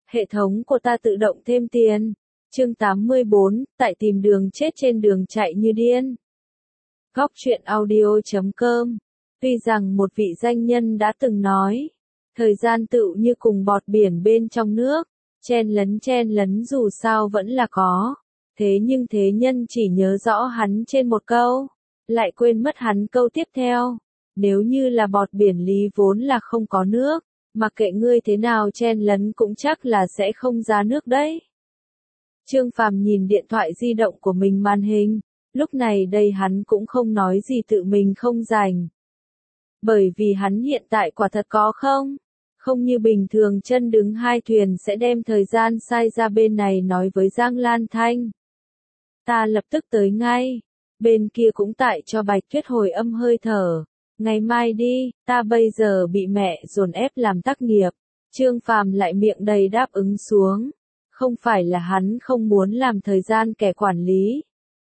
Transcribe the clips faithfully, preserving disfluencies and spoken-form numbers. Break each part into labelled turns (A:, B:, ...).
A: Hệ thống của ta tự động thêm tiền. Chương tám mươi bốn, tại tìm đường chết trên đường chạy như điên. Góc truyện audio chấm com. Tuy rằng một vị danh nhân đã từng nói, thời gian tựu như cùng bọt biển bên trong nước, chen lấn chen lấn dù sao vẫn là có. Thế nhưng thế nhân chỉ nhớ rõ hắn trên một câu, lại quên mất hắn câu tiếp theo. Nếu như là bọt biển lý vốn là không có nước, mặc kệ ngươi thế nào chen lấn cũng chắc là sẽ không ra nước đấy. Trương Phàm nhìn điện thoại di động của mình màn hình, lúc này đây hắn cũng không nói gì tự mình không rảnh. Bởi vì hắn hiện tại quả thật có không? Không như bình thường chân đứng hai thuyền sẽ đem thời gian sai ra bên này nói với Giang Lan Thanh. Ta lập tức tới ngay. Bên kia cũng tại cho Bạch Tuyết hồi âm hơi thở. Ngày mai đi, ta bây giờ bị mẹ dồn ép làm tác nghiệp. Trương Phàm lại miệng đầy đáp ứng xuống. Không phải là hắn không muốn làm thời gian kẻ quản lý,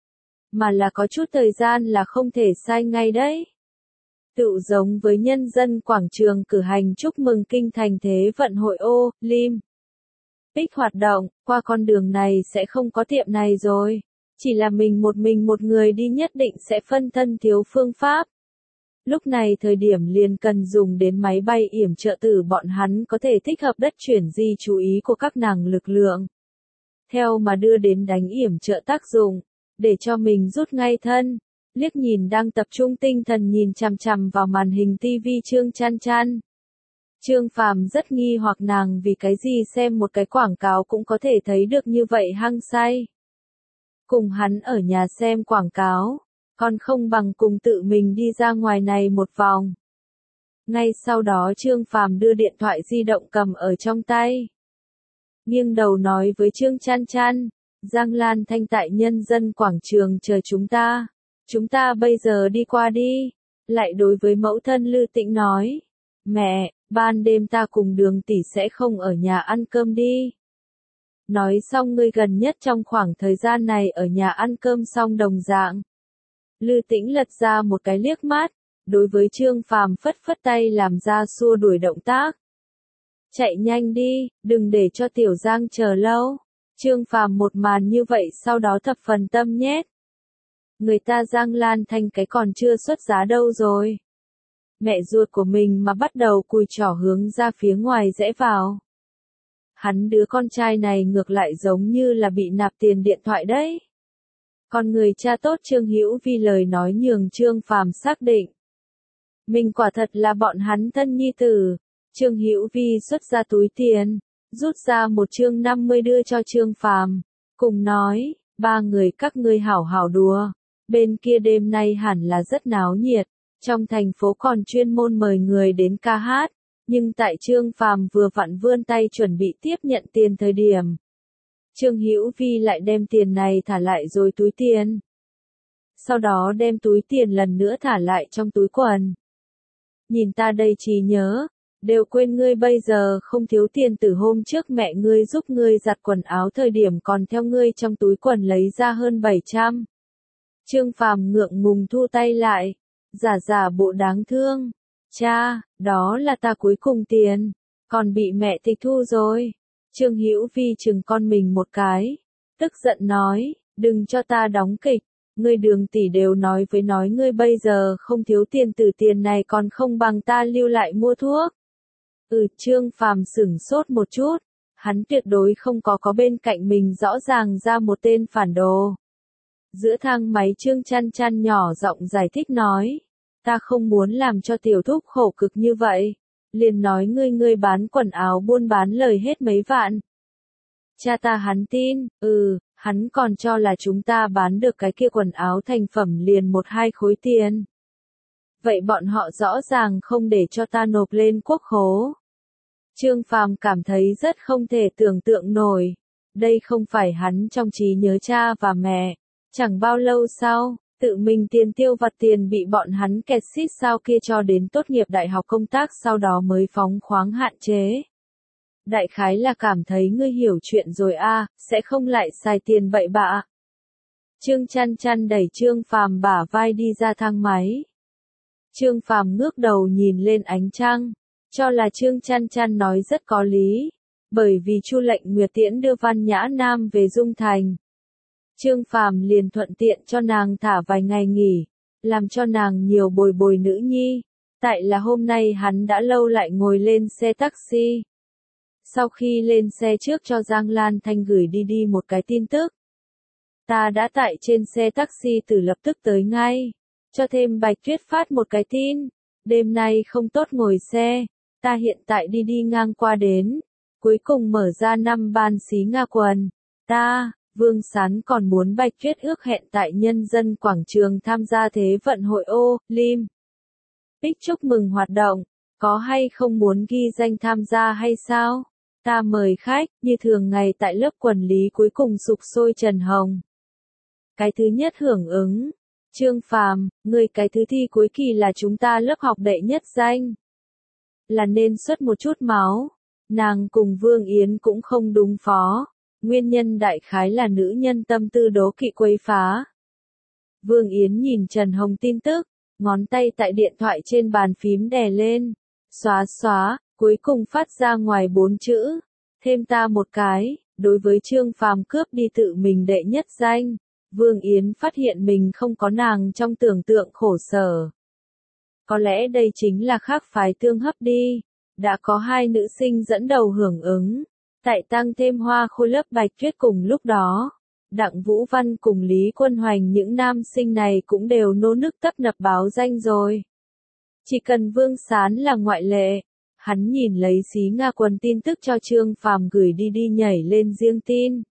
A: mà là có chút thời gian là không thể sai ngay đấy. Tự giống với nhân dân quảng trường cử hành chúc mừng kinh thành thế vận hội ô, lim. Bích hoạt động, qua con đường này sẽ không có tiệm này rồi. Chỉ là mình một mình một người đi nhất định sẽ phân thân thiếu phương pháp. Lúc này thời điểm liền cần dùng đến máy bay yểm trợ tử bọn hắn có thể thích hợp đất chuyển di chú ý của các nàng lực lượng. Theo mà đưa đến đánh yểm trợ tác dụng, để cho mình rút ngay thân. Liếc nhìn đang tập trung tinh thần nhìn chằm chằm vào màn hình tivi Trương Chăn Chăn. Trương Phàm rất nghi hoặc nàng vì cái gì xem một cái quảng cáo cũng có thể thấy được như vậy hăng say. Cùng hắn ở nhà xem quảng cáo, còn không bằng cùng tự mình đi ra ngoài này một vòng. Ngay sau đó Trương Phàm đưa điện thoại di động cầm ở trong tay. Nghiêng đầu nói với Trương Chăn Chăn, Giang Lan Thanh tại nhân dân quảng trường chờ chúng ta. Chúng ta bây giờ đi qua đi. Lại đối với mẫu thân Lư Tĩnh nói, mẹ, ban đêm ta cùng Đường tỷ sẽ không ở nhà ăn cơm đi. Nói xong ngươi gần nhất trong khoảng thời gian này ở nhà ăn cơm xong đồng dạng. Lư Tĩnh lật ra một cái liếc mắt, đối với Trương Phàm phất phất tay làm ra xua đuổi động tác. Chạy nhanh đi, đừng để cho Tiểu Giang chờ lâu. Trương Phàm một màn như vậy sau đó thập phần tâm nhét. Người ta Giang Lan Thanh cái còn chưa xuất giá đâu rồi. Mẹ ruột của mình mà bắt đầu cùi trỏ hướng ra phía ngoài rẽ vào. Hắn đứa con trai này ngược lại giống như là bị nạp tiền điện thoại đấy. Còn người cha tốt Trương Hữu Vi lời nói nhường Trương Phàm xác định. Mình quả thật là bọn hắn thân nhi tử. Trương Hữu Vi xuất ra túi tiền, rút ra một chương năm mươi đưa cho Trương Phàm, cùng nói, ba người các ngươi hảo hảo đùa. Bên kia đêm nay hẳn là rất náo nhiệt, trong thành phố còn chuyên môn mời người đến ca hát, nhưng tại Trương Phàm vừa vặn vươn tay chuẩn bị tiếp nhận tiền thời điểm. Trương Hữu Vi lại đem tiền này thả lại rồi túi tiền. Sau đó đem túi tiền lần nữa thả lại trong túi quần. Nhìn ta đây trí nhớ, đều quên ngươi bây giờ không thiếu tiền từ hôm trước mẹ ngươi giúp ngươi giặt quần áo thời điểm còn theo ngươi trong túi quần lấy ra hơn bảy trăm. Trương Phàm ngượng ngùng thu tay lại, giả giả bộ đáng thương. Cha, đó là ta cuối cùng tiền, còn bị mẹ tịch thu rồi. Trương Hữu Vi chừng con mình một cái, tức giận nói, đừng cho ta đóng kịch, ngươi Đường tỷ đều nói với nói ngươi bây giờ không thiếu tiền từ tiền này còn không bằng ta lưu lại mua thuốc. Ừ, Trương Phàm sửng sốt một chút, hắn tuyệt đối không có có bên cạnh mình rõ ràng ra một tên phản đồ. Giữa thang máy Trương Chăn Chăn nhỏ giọng giải thích nói, ta không muốn làm cho tiểu thúc khổ cực như vậy, liền nói ngươi ngươi bán quần áo buôn bán lời hết mấy vạn. Cha ta hắn tin, ừ, hắn còn cho là chúng ta bán được cái kia quần áo thành phẩm liền một hai khối tiền. Vậy bọn họ rõ ràng không để cho ta nộp lên quốc khố. Trương Phàm cảm thấy rất không thể tưởng tượng nổi, đây không phải hắn trong trí nhớ cha và mẹ. Chẳng bao lâu sau, tự mình tiền tiêu vặt tiền bị bọn hắn kẹt xít sao kia cho đến tốt nghiệp đại học công tác sau đó mới phóng khoáng hạn chế. Đại khái là cảm thấy ngươi hiểu chuyện rồi a, à, sẽ không lại xài tiền bậy bạ. Trương Chăn Chăn đẩy Trương Phàm bả vai đi ra thang máy. Trương Phàm ngước đầu nhìn lên ánh trăng, cho là Trương Chăn Chăn nói rất có lý. Bởi vì Chu Lệnh Nguyệt tiễn đưa Văn Nhã Nam về Dung Thành, Trương Phàm liền thuận tiện cho nàng thả vài ngày nghỉ, làm cho nàng nhiều bồi bồi nữ nhi. Tại là hôm nay hắn đã lâu lại ngồi lên xe taxi. Sau khi lên xe trước cho Giang Lan Thanh gửi đi đi một cái tin tức. Ta đã tại trên xe taxi từ lập tức tới ngay. Cho thêm Bạch Tuyết phát một cái tin. Đêm nay không tốt ngồi xe. Ta hiện tại đi đi ngang qua đến. Cuối cùng mở ra năm ban xí Nga quần. Ta, Vương Sán còn muốn Bạch Tuyết ước hẹn tại Nhân dân quảng trường tham gia Thế vận hội ô, lim. Bích chúc mừng hoạt động. Có hay không muốn ghi danh tham gia hay sao? Ta mời khách, như thường ngày tại lớp quần lý cuối cùng sục sôi Trần Hồng. Cái thứ nhất hưởng ứng. Trương Phàm, người cái thứ thi cuối kỳ là chúng ta lớp học đệ nhất danh. Là nên xuất một chút máu. Nàng cùng Vương Yến cũng không đúng phó. Nguyên nhân đại khái là nữ nhân tâm tư đố kỵ quấy phá. Vương Yến nhìn Trần Hồng tin tức, ngón tay tại điện thoại trên bàn phím đè lên. Xóa xóa, cuối cùng phát ra ngoài bốn chữ. Thêm ta một cái, đối với Trương Phàm cướp đi tự mình đệ nhất danh. Vương Yến phát hiện mình không có nàng trong tưởng tượng khổ sở. Có lẽ đây chính là khác phái tương hấp đi. Đã có hai nữ sinh dẫn đầu hưởng ứng. Tại tăng thêm hoa khôi lớp Bạch Tuyết cùng lúc đó. Đặng Vũ Văn cùng Lý Quân Hoành những nam sinh này cũng đều nô nức tấp nập báo danh rồi. Chỉ cần Vương Sán là ngoại lệ. Hắn nhìn lấy xí Nga quần tin tức cho Trương Phàm gửi đi đi nhảy lên riêng tin.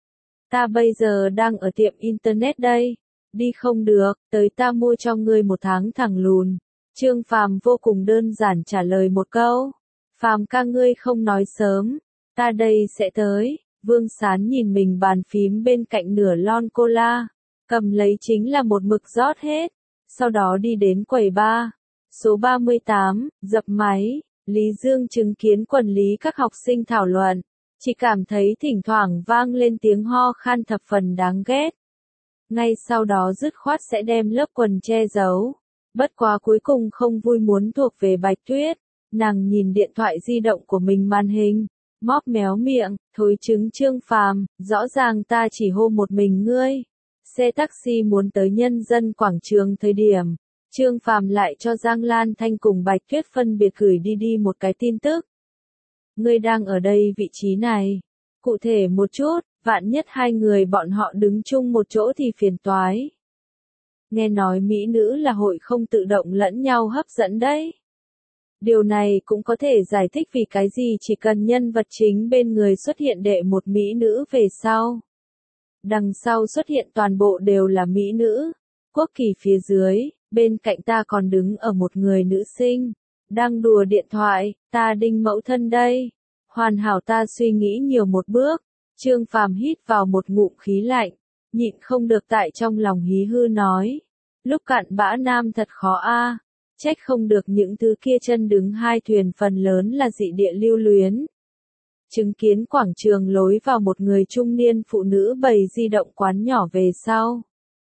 A: Ta bây giờ đang ở tiệm internet đây. Đi không được, tới ta mua cho ngươi một tháng thẳng lùn. Trương Phàm vô cùng đơn giản trả lời một câu. Phàm ca ngươi không nói sớm. Ta đây sẽ tới. Vương Sán nhìn mình bàn phím bên cạnh nửa lon cola. Cầm lấy chính là một mực rót hết. Sau đó đi đến quầy bar. Số ba mươi tám, dập máy. Lý Dương chứng kiến quần lý các học sinh thảo luận. Chỉ cảm thấy thỉnh thoảng vang lên tiếng ho khan thập phần đáng ghét. Ngay sau đó dứt khoát sẽ đem lớp quần che giấu. Bất quá cuối cùng không vui muốn thuộc về Bạch Tuyết. Nàng nhìn điện thoại di động của mình màn hình. Móp méo miệng, thối trứng Trương Phàm, rõ ràng ta chỉ hô một mình ngươi. Xe taxi muốn tới Nhân dân quảng trường thời điểm. Trương Phàm lại cho Giang Lan Thanh cùng Bạch Tuyết phân biệt gửi đi đi một cái tin tức. Ngươi đang ở đây vị trí này. Cụ thể một chút, vạn nhất hai người bọn họ đứng chung một chỗ thì phiền toái. Nghe nói mỹ nữ là hội không tự động lẫn nhau hấp dẫn đấy. Điều này cũng có thể giải thích vì cái gì chỉ cần nhân vật chính bên người xuất hiện đệ một mỹ nữ về sau. Đằng sau xuất hiện toàn bộ đều là mỹ nữ. Quốc kỳ phía dưới, bên cạnh ta còn đứng ở một người nữ sinh. Đang đùa điện thoại, ta đinh mẫu thân đây. Hoàn hảo ta suy nghĩ nhiều một bước. Trương Phàm hít vào một ngụm khí lạnh. Nhịn không được tại trong lòng hí hư nói. Lúc cạn bã nam thật khó a. Trách không được những thứ kia chân đứng hai thuyền phần lớn là dị địa lưu luyến. Chứng kiến quảng trường lối vào một người trung niên phụ nữ bày di động quán nhỏ về sau.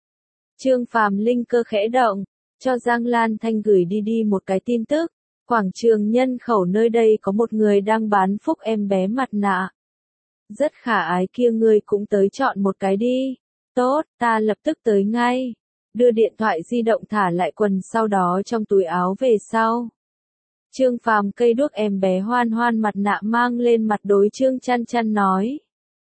A: Trương Phàm linh cơ khẽ động, cho Giang Lan Thanh gửi đi đi một cái tin tức. Quảng trường nhân khẩu nơi đây có một người đang bán phúc em bé mặt nạ. Rất khả ái kia ngươi cũng tới chọn một cái đi. Tốt, ta lập tức tới ngay. Đưa điện thoại di động thả lại quần sau đó trong túi áo về sau. Trương Phàm cây đuốc em bé hoan hoan mặt nạ mang lên mặt đối Trương Chăn Chăn nói.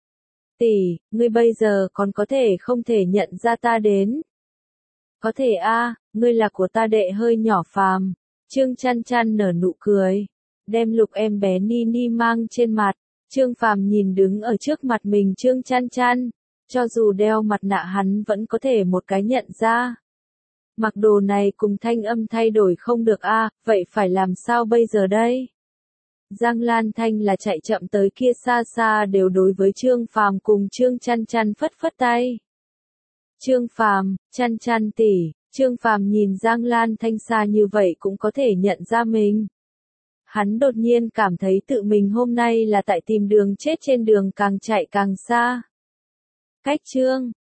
A: Tỷ, ngươi bây giờ còn có thể không thể nhận ra ta đến. Có thể a, ngươi là của ta đệ hơi nhỏ Phàm. Trương Chăn Chăn nở nụ cười. Đem lục em bé Nini mang trên mặt. Trương Phàm nhìn đứng ở trước mặt mình Trương Chăn Chăn. Cho dù đeo mặt nạ hắn vẫn có thể một cái nhận ra. Mặc đồ này cùng thanh âm thay đổi không được a, à, vậy phải làm sao bây giờ đây? Giang Lan Thanh là chạy chậm tới kia xa xa đều đối với Trương Phàm cùng Trương Chăn Chăn phất phất tay. Trương Phàm, Chăn Chăn tỷ, Trương Phàm nhìn Giang Lan Thanh xa như vậy cũng có thể nhận ra mình. Hắn đột nhiên cảm thấy tự mình hôm nay là tại tìm đường chết trên đường càng chạy càng xa. Cách Trương